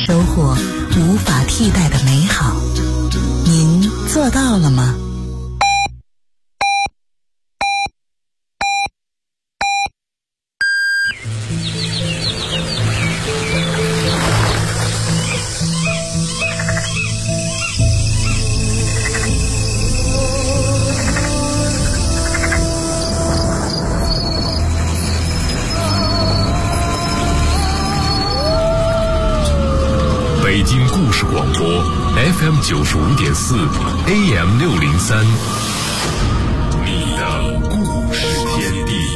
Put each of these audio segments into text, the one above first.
收获无法替代的美好。您做到了吗？ 北京故事广播 FM 95.4 AM 603，你的故事天地。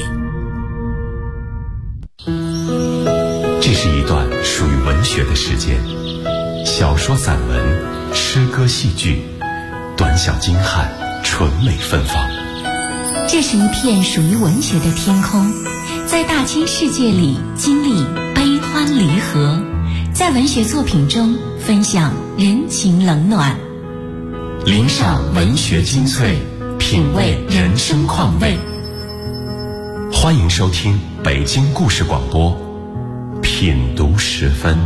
这是一段属于文学的时间，小说、散文、诗歌、戏剧，短小精悍，纯美芬芳。 这是一片属于文学的天空，在大千世界里经历悲欢离合，在文学作品中分享人情冷暖， 聆赏文学精粹，品味人生况味。欢迎收听北京故事广播品读时分。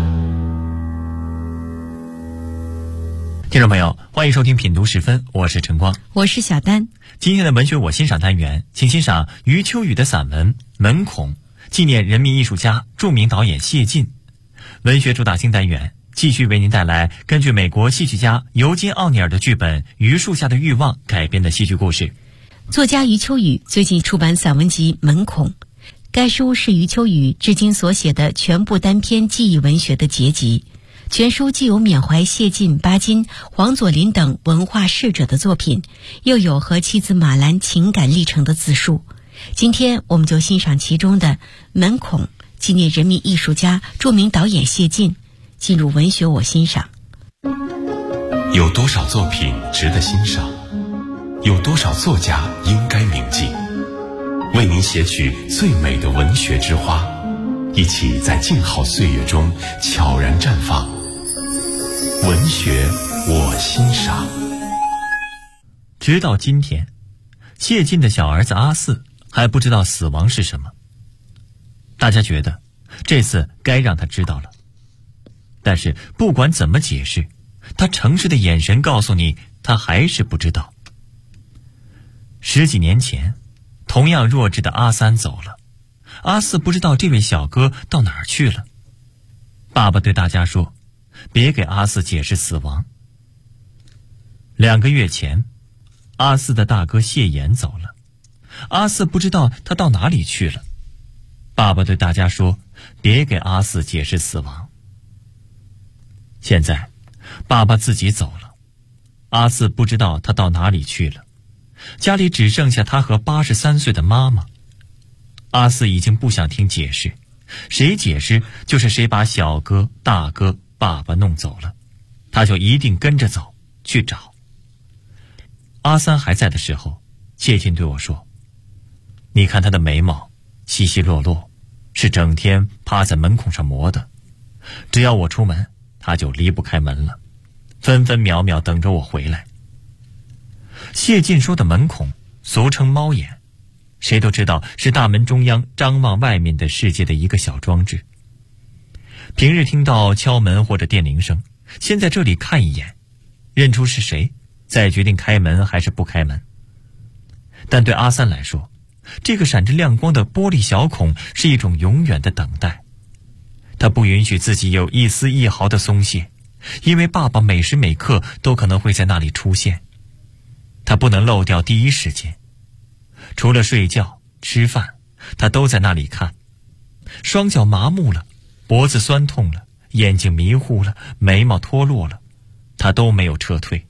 听众朋友，欢迎收听品读时分，我是陈光， 我是小丹。 今天的文学我欣赏单元，请欣赏余秋雨的散文《门孔》，纪念人民艺术家、著名导演谢晋。文学主打新单元继续为您带来根据美国戏剧家尤金·奥尼尔的剧本《榆树下的欲望》改编的戏剧故事。 作家余秋雨最近出版散文集《门孔》，该书是余秋雨至今所写的全部单篇记忆文学的结集。全书既有缅怀谢晋、巴金、黄佐临等文化逝者的作品，又有和妻子马兰情感历程的自述。今天我们就欣赏其中的《门孔》，纪念人民艺术家、著名导演谢晋。进入文学我欣赏。 有多少作品值得欣赏？有多少作家应该铭记？为您写取最美的文学之花，一起在静好岁月中悄然绽放。文学我欣赏。 直到今天，谢晋的小儿子阿四还不知道死亡是什么。大家觉得这次该让他知道了，但是不管怎么解释，他诚实的眼神告诉你，他还是不知道。10几年前，同样弱智的阿三走了，阿四不知道这位小哥到哪儿去了。爸爸对大家说，别给阿四解释死亡。2个月前，阿四的大哥谢岩走了，阿四不知道他到哪里去了。爸爸对大家说，别给阿四解释死亡。现在爸爸自己走了，阿四不知道他到哪里去了，家里只剩下他和83岁的妈妈。阿四已经不想听解释，谁解释就是谁把小哥、大哥、爸爸弄走了，他就一定跟着走去找。阿三还在的时候，谢晋对我说，你看他的眉毛稀稀落落，是整天趴在门孔上磨的，只要我出门他就离不开门了，分分秒秒等着我回来。谢晋说的门孔俗称猫眼，谁都知道是大门中央张望外面的世界的一个小装置。平日听到敲门或者电铃声，先在这里看一眼，认出是谁，再决定开门还是不开门。但对阿三来说，这个闪着亮光的玻璃小孔是一种永远的等待。他不允许自己有一丝一毫的松懈，因为爸爸每时每刻都可能会在那里出现。他不能漏掉第一时间，除了睡觉、吃饭，他都在那里看。双脚麻木了，脖子酸痛了，眼睛迷糊了，眉毛脱落了，他都没有撤退。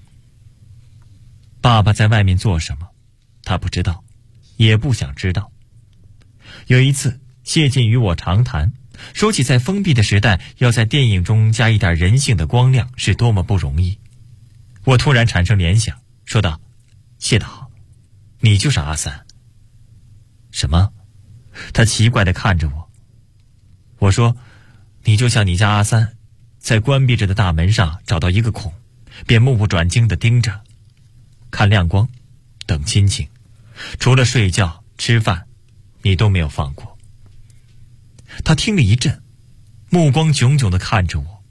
爸爸在外面做什么，他不知道，也不想知道。有一次，谢晋与我长谈，说起在封闭的时代，要在电影中加一点人性的光亮是多么不容易。我突然产生联想，说道，谢导，你就是阿三。什么？他奇怪地看着我。我说，你就像你家阿三，在关闭着的大门上找到一个孔，便目不转睛地盯着，看亮光，等亲情，除了睡觉、吃饭，你都没有放过。他听了一震，目光炯炯地看着我，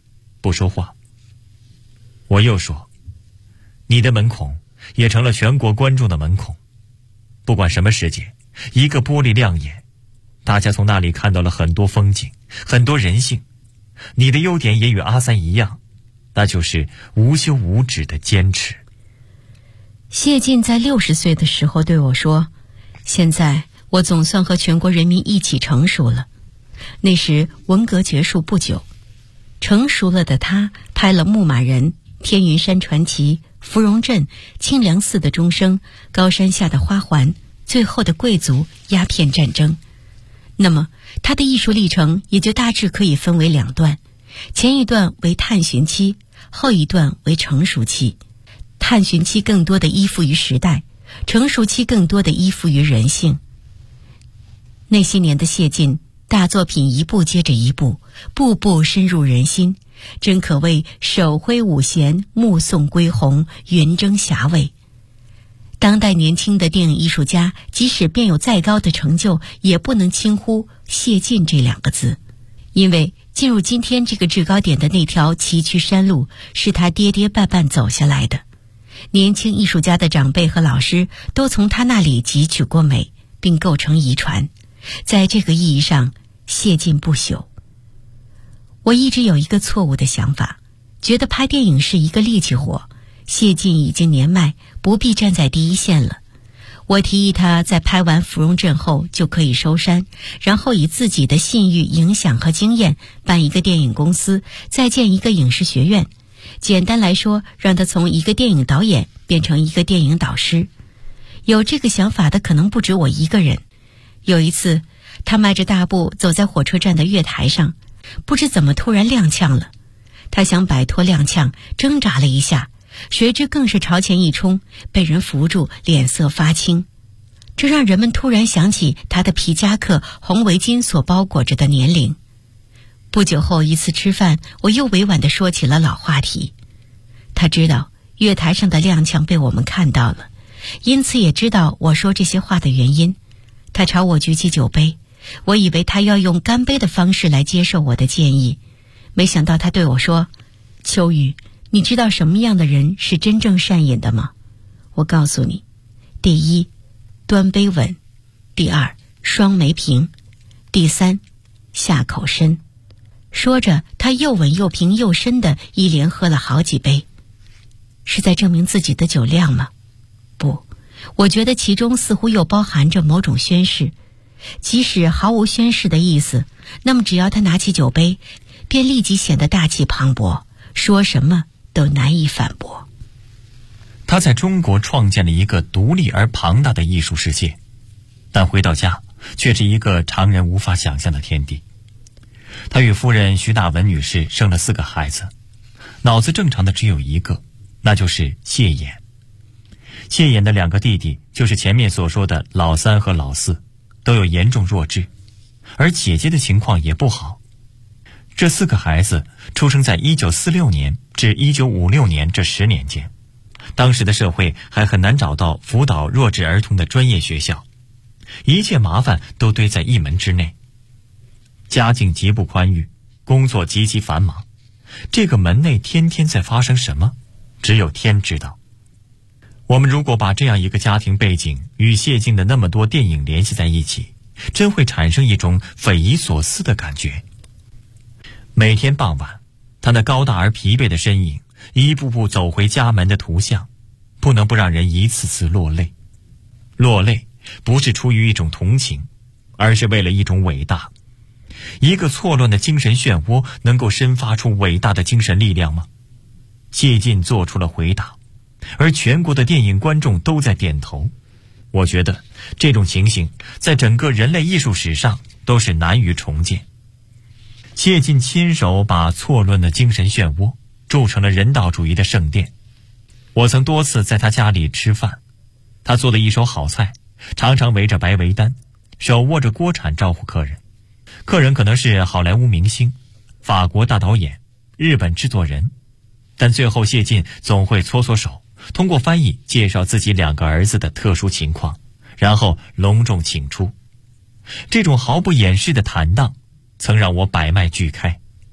不说话。我又说，你的门孔也成了全国观众的门孔。不管什么世界，一个玻璃亮眼，大家从那里看到了很多风景，很多人性。你的优点也与阿三一样，那就是无休无止的坚持。 谢晋在60岁的时候对我说，现在我总算和全国人民一起成熟了。那时文革结束不久，成熟了的他拍了《牧马人》《天云山传奇》《芙蓉镇》《清凉寺的钟声》《高山下的花环》《最后的贵族》《鸦片战争》。那么他的艺术历程也就大致可以分为2段，前一段为探寻期，后一段为成熟期。探寻期更多的依附于时代，成熟期更多的依附于人性。那些年的谢晋，大作品一部接着一部，步步深入人心，真可谓手挥五弦，目送归鸿，云蒸霞蔚。当代年轻的电影艺术家，即使便有再高的成就，也不能轻忽谢晋这2个字，因为进入今天这个制高点的那条崎岖山路，是他跌跌绊绊走下来的。年轻艺术家的长辈和老师都从他那里汲取过美，并构成遗传。在这个意义上，谢晋不朽。我一直有一个错误的想法，觉得拍电影是一个力气活，谢晋已经年迈，不必站在第一线了。我提议他在拍完《芙蓉镇》后就可以收山，然后以自己的信誉、影响和经验办一个电影公司，再建一个影视学院。简单来说，让他从一个电影导演变成一个电影导师。有这个想法的可能不止我一个人。有一次，他迈着大步走在火车站的月台上，不知怎么突然踉跄了。他想摆脱踉跄，挣扎了一下，谁知更是朝前一冲，被人扶住，脸色发青。这让人们突然想起他的皮夹克、红围巾所包裹着的年龄。不久后一次吃饭，我又委婉地说起了老话题。他知道月台上的踉跄被我们看到了，因此也知道我说这些话的原因。他朝我举起酒杯，我以为他要用干杯的方式来接受我的建议，没想到他对我说，秋雨，你知道什么样的人是真正善饮的吗？我告诉你，第一，端杯稳；第二，双眉平；第三，下口深。说着，他又稳又平又深的一连喝了好几杯。是在证明自己的酒量吗？不，我觉得其中似乎又包含着某种宣誓。即使毫无宣誓的意思，那么只要他拿起酒杯，便立即显得大气磅礴，说什么都难以反驳。 他在中国创建了一个独立而庞大的艺术世界，但回到家却是一个常人无法想象的天地。他与夫人徐大文女士生了4个孩子，脑子正常的只有一个，那就是谢衍。谢衍的2个弟弟就是前面所说的老3和老4，都有严重弱智，而姐姐的情况也不好。这4个孩子出生在1946年至1956年这10年间，当时的社会还很难找到辅导弱智儿童的专业学校，一切麻烦都堆在一门之内。家境极不宽裕，工作极其繁忙，这个门内天天在发生什么，只有天知道。我们如果把这样一个家庭背景与谢晋的那么多电影联系在一起，真会产生一种匪夷所思的感觉。每天傍晚，他那高大而疲惫的身影，一步步走回家门的图像，不能不让人一次次落泪。落泪不是出于一种同情，而是为了一种伟大。一个错乱的精神漩涡能够生发出伟大的精神力量吗？谢晋做出了回答，而全国的电影观众都在点头。我觉得这种情形在整个人类艺术史上都是难于重建。谢晋亲手把错乱的精神漩涡铸成了人道主义的圣殿。我曾多次在他家里吃饭，他做的一手好菜，常常围着白围单，手握着锅铲招呼客人。客人可能是好莱坞明星、法国大导演、日本制作人，但最后谢晋总会搓搓手，通过翻译介绍自己2个儿子的特殊情况，然后隆重请出。这种毫不掩饰的坦荡曾让我百脉俱开。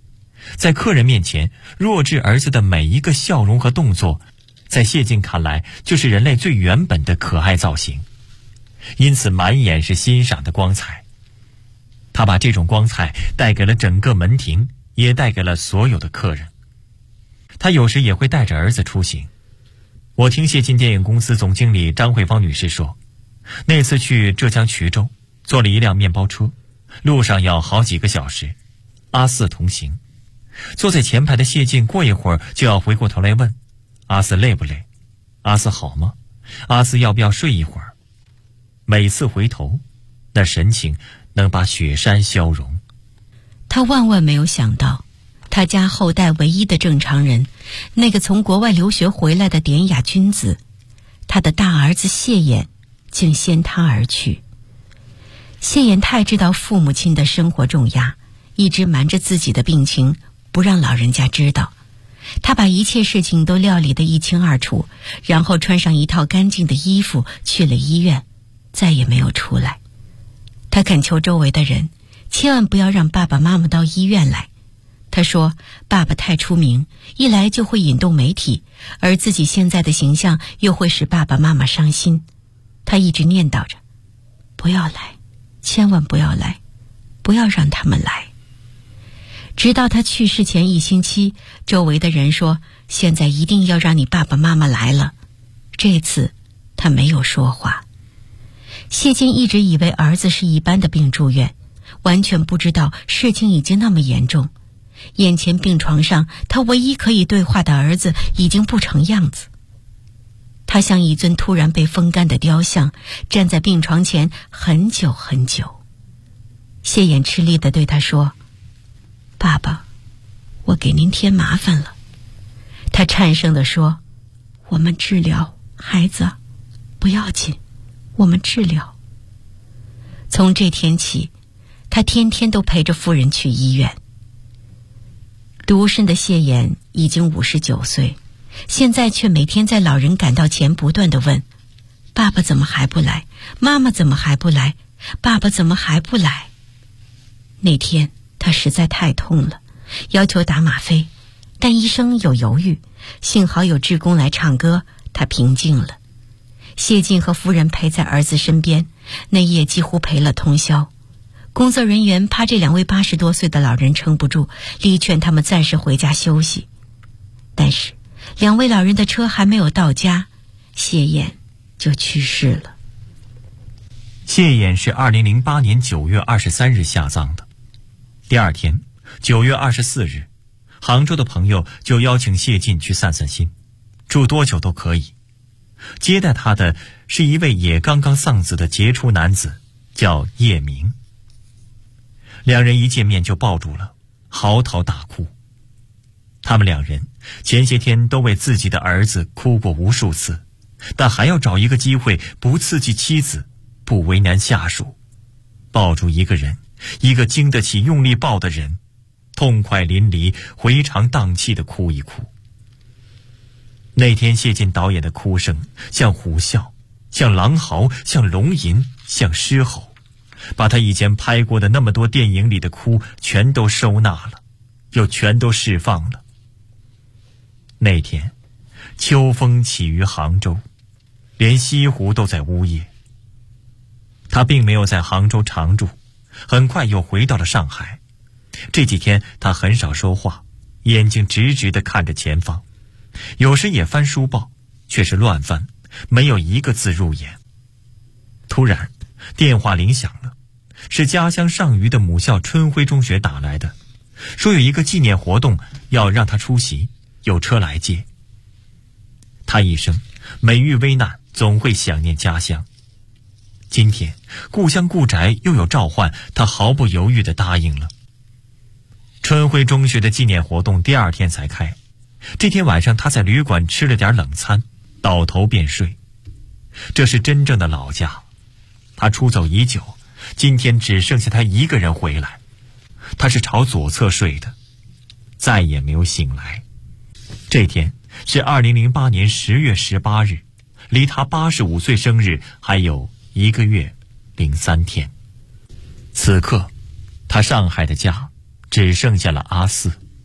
在客人面前，弱智儿子的每一个笑容和动作，在谢晋看来就是人类最原本的可爱造型，因此满眼是欣赏的光彩。他把这种光彩带给了整个门庭，也带给了所有的客人。他有时也会带着儿子出行。我听谢晋电影公司总经理张慧芳女士说，那次去浙江衢州，坐了一辆面包车，路上要好几个小时，阿四同行。坐在前排的谢晋过一会儿就要回过头来问阿四累不累，阿四好吗，阿四要不要睡一会儿。每次回头，那神情能把雪山消融。 他万万没有想到，他家后代唯一的正常人，那个从国外留学回来的典雅君子，他的大儿子谢衍竟先他而去。谢衍太知道父母亲的生活重压，一直瞒着自己的病情，不让老人家知道。他把一切事情都料理得一清二楚，然后穿上一套干净的衣服去了医院，再也没有出来。他恳求周围的人千万不要让爸爸妈妈到医院来。他说爸爸太出名，一来就会引动媒体，而自己现在的形象又会使爸爸妈妈伤心。他一直念叨着，不要来，千万不要来，不要让他们来。直到他去世前1星期，周围的人说现在一定要让你爸爸妈妈来了。这次他没有说话。谢晋一直以为儿子是一般的病住院，完全不知道事情已经那么严重。眼前病床上，他唯一可以对话的儿子已经不成样子。他像一尊突然被风干的雕像，站在病床前很久很久。谢衍吃力地对他说，爸爸，我给您添麻烦了。他颤声地说，我们治疗，孩子，不要紧，我们治疗。从这天起，他天天都陪着夫人去医院。独身的谢衍已经59岁，现在却每天在老人赶到前不断地问，爸爸怎么还不来，妈妈怎么还不来，爸爸怎么还不来。那天他实在太痛了，要求打吗啡，但医生有犹豫，幸好有志工来唱歌，他平静了。谢晋和夫人陪在儿子身边，那夜几乎陪了通宵。工作人员怕这2位80多岁的老人撑不住，力劝他们暂时回家休息。但是2位老人的车还没有到家，谢衍就去世了。 谢衍是2008年9月23日下葬的。第二天9月24日，杭州的朋友就邀请谢晋去散散心，住多久都可以。接待他的是一位也刚刚丧子的杰出男子，叫叶明。2人一见面就抱住了，嚎啕大哭。他们2人前些天都为自己的儿子哭过无数次，但还要找一个机会不刺激妻子，不为难下属，抱住一个人，一个经得起用力抱的人，痛快淋漓，回肠荡气地哭一哭。那天谢晋导演的哭声像虎啸，像狼嚎，像龙吟，像狮吼，把他以前拍过的那么多电影里的哭全都收纳了，又全都释放了。那天秋风起于杭州，连西湖都在呜咽。他并没有在杭州常住，很快又回到了上海。这几天他很少说话，眼睛直直地看着前方，有时也翻书报，却是乱翻，没有一个字入眼。突然电话铃响了，是家乡上虞的母校春晖中学打来的，说有一个纪念活动要让他出席，有车来接。他一生每遇危难总会想念家乡，今天故乡故宅又有召唤，他毫不犹豫地答应了。春晖中学的纪念活动第2天才开，这天晚上他在旅馆吃了点冷餐，倒头便睡。这是真正的老家，他出走已久，今天只剩下他一个人回来。他是朝左侧睡的，再也没有醒来。这天是2008年10月18日，离他85岁生日还有1个月03天。此刻他上海的家只剩下了阿四。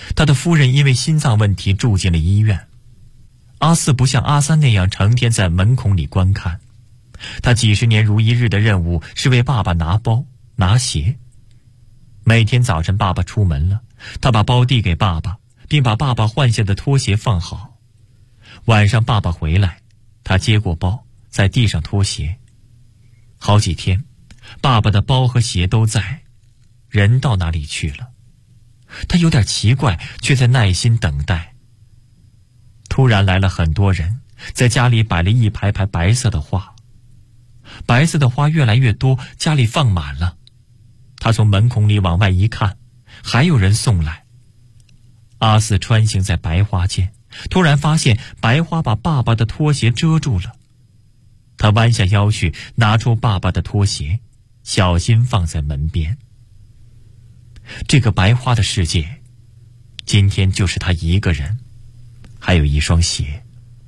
他的夫人因为心脏问题住进了医院。阿四不像阿三那样成天在门孔里观看，他几十年如一日的任务是为爸爸拿包拿鞋。每天早晨爸爸出门了，他把包递给爸爸，并把爸爸换下的拖鞋放好。晚上爸爸回来，他接过包，在地上脱鞋。好几天，爸爸的包和鞋都在，人到哪里去了？他有点奇怪，却在耐心等待。突然来了很多人，在家里摆了一排排白色的花。白色的花越来越多，家里放满了。他从门孔里往外一看，还有人送来。阿四穿行在白花间，突然发现白花把爸爸的拖鞋遮住了。他弯下腰去，拿出爸爸的拖鞋，小心放在门边。这个白花的世界，今天就是他一个人，还有一双鞋。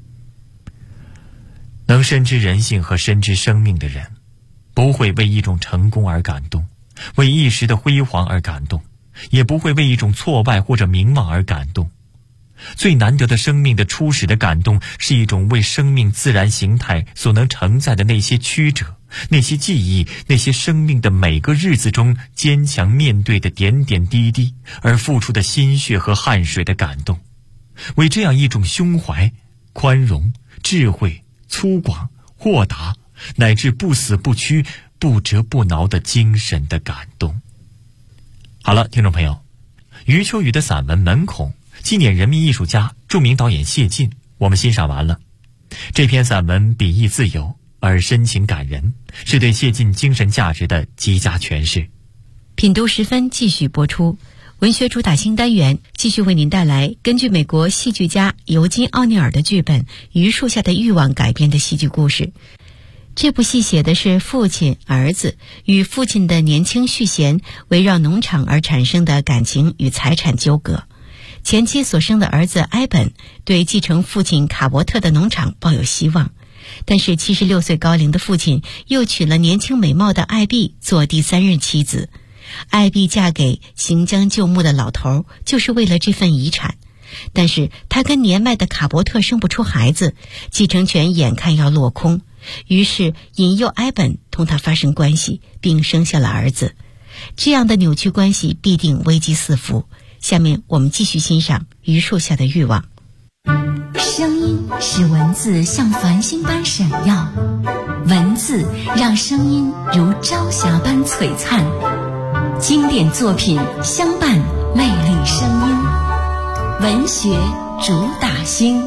能深知人性和深知生命的人，不会为一种成功而感动，为一时的辉煌而感动，也不会为一种挫败或者名望而感动。最难得的生命的初始的感动，是一种为生命自然形态所能承载的那些曲折，那些记忆，那些生命的每个日子中坚强面对的点点滴滴而付出的心血和汗水的感动，为这样一种胸怀、宽容、智慧、粗犷、豁达，乃至不死不屈、不折不挠的精神的感动。好了，听众朋友，余秋雨的散文《门孔》纪念人民艺术家、著名导演谢晋，我们欣赏完了。这篇散文笔意自由而深情感人，是对谢晋精神价值的极佳诠释。 品读时分继续播出，文学主打新单元继续为您带来根据美国戏剧家尤金·奥尼尔的剧本《榆树下的欲望》改编的戏剧故事。这部戏写的是父亲、儿子与父亲的年轻续弦围绕农场而产生的感情与财产纠葛。前妻所生的儿子埃本对继承父亲卡伯特的农场抱有希望，但是76岁高龄的父亲又娶了年轻美貌的艾碧做第3任妻子。艾碧嫁给行将就木的老头，就是为了这份遗产。但是他跟年迈的卡伯特生不出孩子，继承权眼看要落空，于是引诱埃本同他发生关系，并生下了儿子。这样的扭曲关系必定危机四伏。下面我们继续欣赏《榆树下的欲望》。 声音使文字像繁星般闪耀，文字让声音如朝霞般璀璨。经典作品相伴，魅力声音，文学主打星。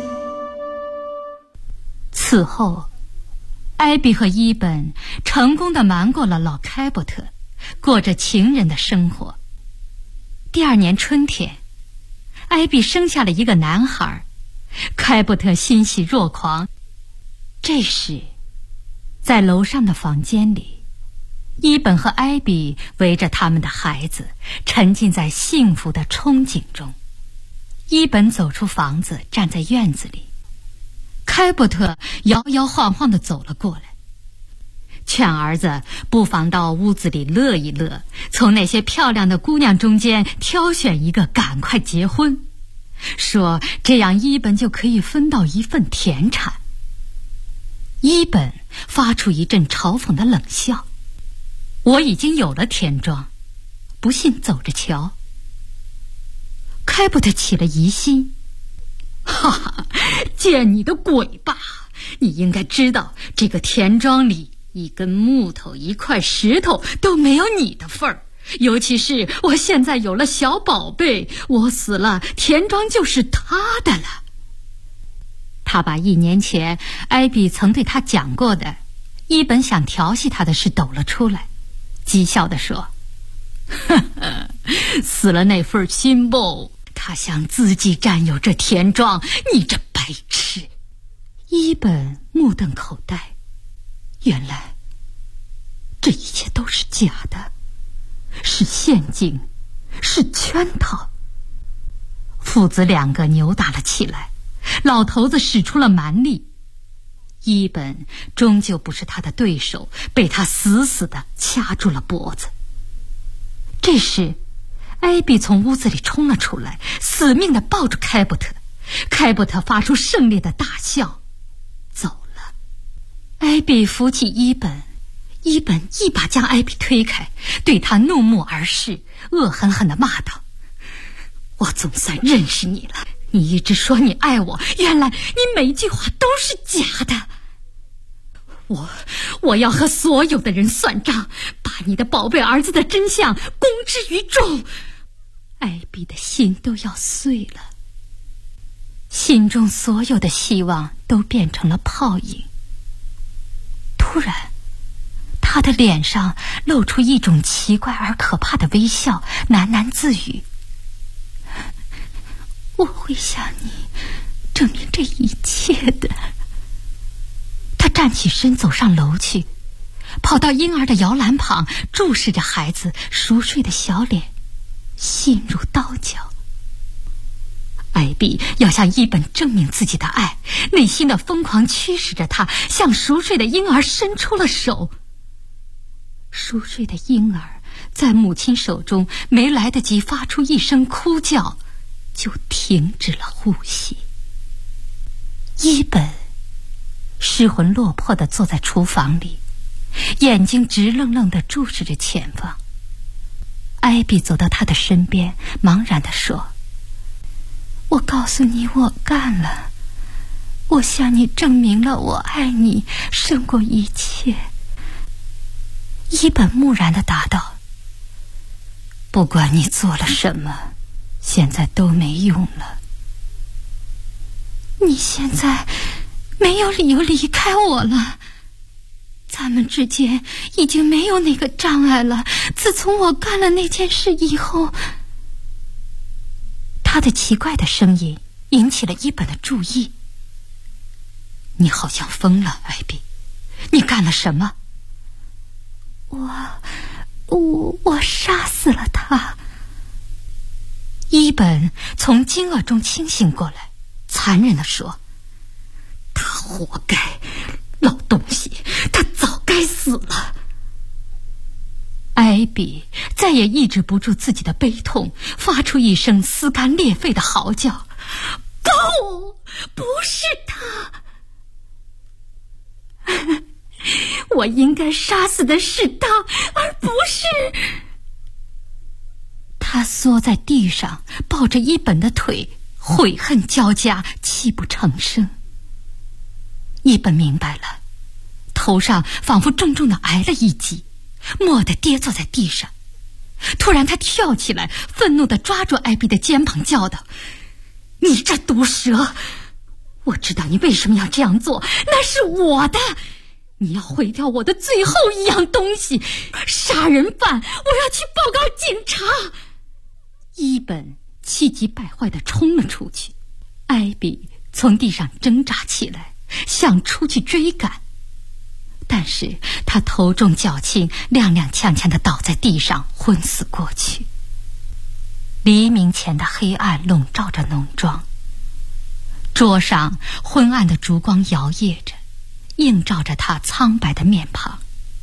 此后，艾比和伊本成功地瞒过了老开伯特，过着情人的生活。第2年春天，艾比生下了一个男孩，开伯特欣喜若狂。这时，在楼上的房间里，伊本和艾比围着他们的孩子，沉浸在幸福的憧憬中。伊本走出房子，站在院子里，开伯特摇摇晃晃地走了过来，劝儿子不妨到屋子里乐一乐，从那些漂亮的姑娘中间挑选一个，赶快结婚，说这样伊本就可以分到一份田产。伊本发出一阵嘲讽的冷笑：我已经有了田庄，不信走着瞧。开伯特起了疑心：哈哈，见你的鬼吧！你应该知道，这个田庄里一根木头一块石头都没有你的份儿，尤其是我现在有了小宝贝，我死了，田庄就是他的了。他把1年前艾比曾对他讲过的伊本想调戏他的事抖了出来，讥笑地说：呵呵，死了那份心不，他想自己占有这田庄，你这白痴。伊本目瞪口呆，原来这一切都是假的，是陷阱，是圈套。父子2个扭打了起来，老头子使出了蛮力，伊本终究不是他的对手，被他死死地掐住了脖子。这时艾比从屋子里冲了出来，死命地抱住开伯特。开伯特发出胜利的大笑，走了。艾比扶起伊本，伊本一把将艾比推开，对他怒目而视，恶狠狠地骂道：我总算认识你了，你一直说你爱我，原来你每一句话都是假的。我要和所有的人算账，把你的宝贝儿子的真相公之于众。艾比的心都要碎了，心中所有的希望都变成了泡影。突然，他的脸上露出一种奇怪而可怕的微笑，喃喃自语：我会向你证明这一切的。他站起身走上楼去，跑到婴儿的摇篮旁，注视着孩子熟睡的小脸，心如刀绞。艾比要向伊本证明自己的爱，内心的疯狂驱使着他向熟睡的婴儿伸出了手。熟睡的婴儿在母亲手中没来得及发出一声哭叫，就停止了呼吸。伊本失魂落魄地坐在厨房里，眼睛直愣愣地注视着前方。艾比走到他的身边，茫然地说：我告诉你，我干了，我向你证明了我爱你胜过一切。伊本木然地答道：不管你做了什么，现在都没用了。你现在没有理由离开我了，咱们之间已经没有那个障碍了。自从我干了那件事以后。他的奇怪的声音引起了伊本的注意。你好像疯了，艾比，你干了什么？我杀死了他。伊本从惊愕中清醒过来，残忍地说：他活该，老东西，他早该死了。艾比再也抑制不住自己的悲痛，发出一声撕肝裂肺的嚎叫：不，不是他！我应该杀死的是他，而不是……他缩在地上，抱着伊本的腿，悔恨交加，泣不成声。伊本明白了，头上仿佛重重地挨了一击，蓦地跌坐在地上。突然他跳起来，愤怒地抓住艾比的肩膀，叫道：你这毒蛇，我知道你为什么要这样做，那是我的，你要毁掉我的最后一样东西，杀人犯，我要去报告警察。伊本气急败坏地冲了出去，艾比从地上挣扎起来，想出去追赶，但是他头重脚轻，踉踉跄跄地倒在地上，昏死过去。黎明前的黑暗笼罩着农庄，桌上昏暗的烛光摇曳着，映照着他苍白的面庞。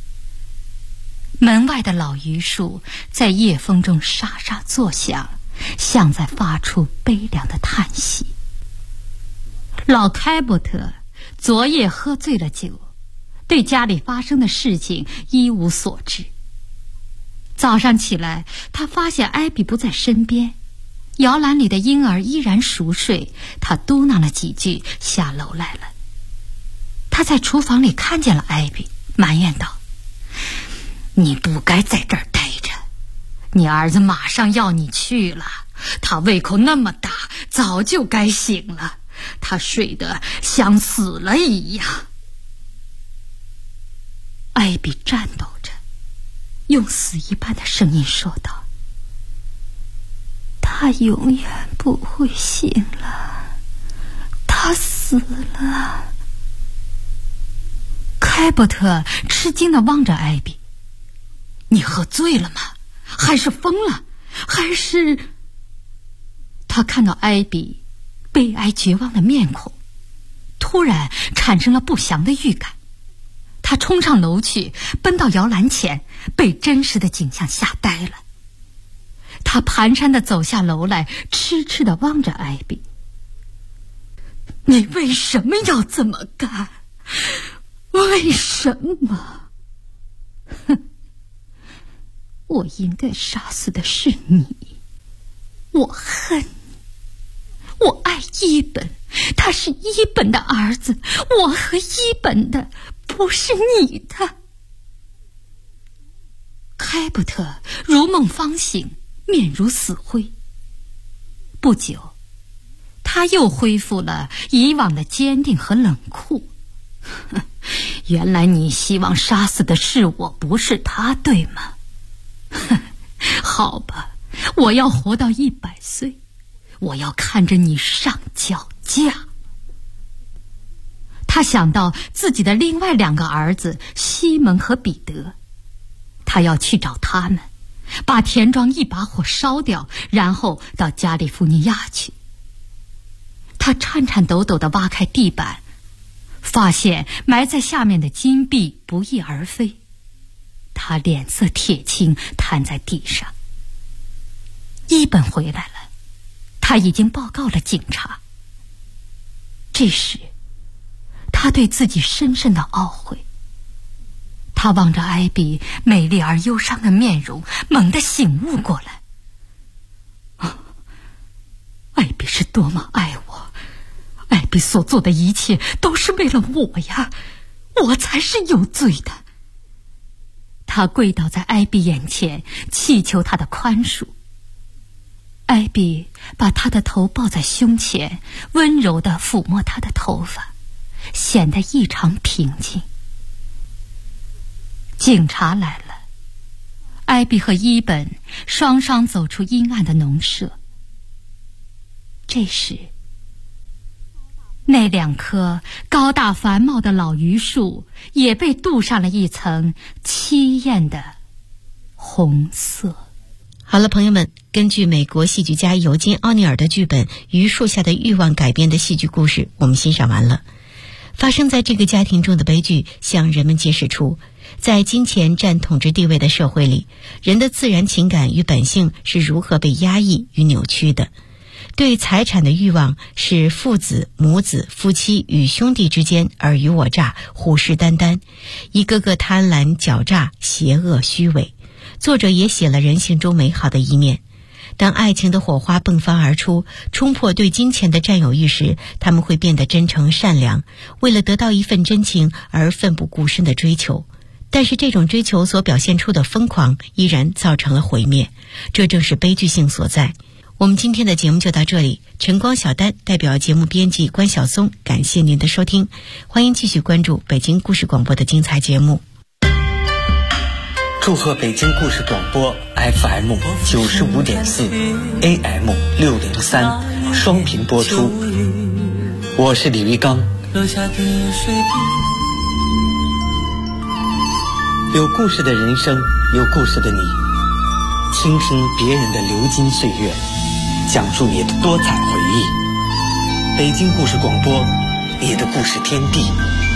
门外的老榆树在夜风中沙沙作响，像在发出悲凉的叹息。老开伯特昨夜喝醉了酒，对家里发生的事情一无所知。早上起来，他发现艾比不在身边，摇篮里的婴儿依然熟睡，他嘟囔了几句，下楼来了。他在厨房里看见了艾比，埋怨道：你不该在这儿待着，你儿子马上要你去了，他胃口那么大，早就该醒了，他睡得像死了一样。艾比颤抖着，用死一般的声音说道：他永远不会醒了，他死了。开伯特吃惊地望着艾比：你喝醉了吗？还是疯了？还是……他看到艾比悲哀绝望的面孔，突然产生了不祥的预感。他冲上楼去，奔到摇篮前，被真实的景象吓呆了。他他蹒跚地走下楼来，痴痴地望着艾比。你为什么要这么干？为什么？哼！我应该杀死的是你。我恨你。我爱伊本，他是伊本的儿子，我和伊本的，不是你的。开伯特如梦方醒，面如死灰。不久，他又恢复了以往的坚定和冷酷。原来你希望杀死的是我，不是他，对吗？好吧，我要活到100岁，我要看着你上绞架。他想到自己的另外2个儿子西蒙和彼得，他要去找他们，把田庄一把火烧掉，然后到加利福尼亚去。他颤颤抖抖地挖开地板，发现埋在下面的金币不翼而飞。他脸色铁青，瘫在地上。伊本回来了，他已经报告了警察。这时，他对自己深深的懊悔。他望着艾比美丽而忧伤的面容，猛地醒悟过来。艾比是多么爱我，艾比所做的一切都是为了我呀，我才是有罪的。他跪倒在艾比眼前，祈求他的宽恕。艾比把他的头抱在胸前，温柔地抚摸他的头发，显得异常平静。警察来了，艾比和伊本双双走出阴暗的农舍。这时，那2棵高大繁茂的老榆树也被镀上了一层凄艳的红色。 好了，朋友们，根据美国戏剧家尤金·奥尼尔的剧本《榆树下的欲望》改编的戏剧故事，我们欣赏完了。发生在这个家庭中的悲剧，向人们揭示出，在金钱占统治地位的社会里，人的自然情感与本性是如何被压抑与扭曲的。对财产的欲望使父子、母子、夫妻与兄弟之间尔虞我诈、虎视眈眈，一个个贪婪、狡诈、邪恶、虚伪。作者也写了人性中美好的一面。当爱情的火花迸发而出，冲破对金钱的占有欲时，他们会变得真诚善良，为了得到一份真情而奋不顾身的追求。但是这种追求所表现出的疯狂依然造成了毁灭，这正是悲剧性所在。我们今天的节目就到这里，晨光小丹代表节目编辑关晓松，感谢您的收听，欢迎继续关注北京故事广播的精彩节目。 祝贺北京故事广播 FM 95.4 AM 603双频播出，我是李玉刚。有故事的人生，有故事的你，倾听别人的流金岁月，讲述你的多彩回忆。北京故事广播，你的故事天地。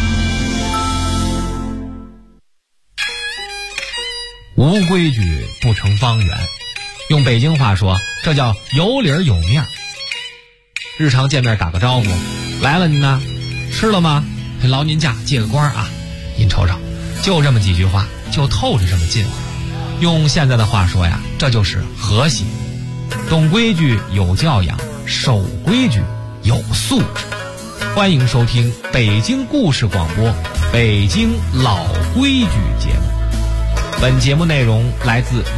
无规矩不成方圆，用北京话说，这叫有理有面。日常见面打个招呼，来了您呢，吃了吗？劳您驾，借个光啊，您瞅瞅，就这么几句话，就透着这么近。用现在的话说呀，这就是和谐。懂规矩有教养，守规矩有素质。欢迎收听北京故事广播北京老规矩节目。本节目内容来自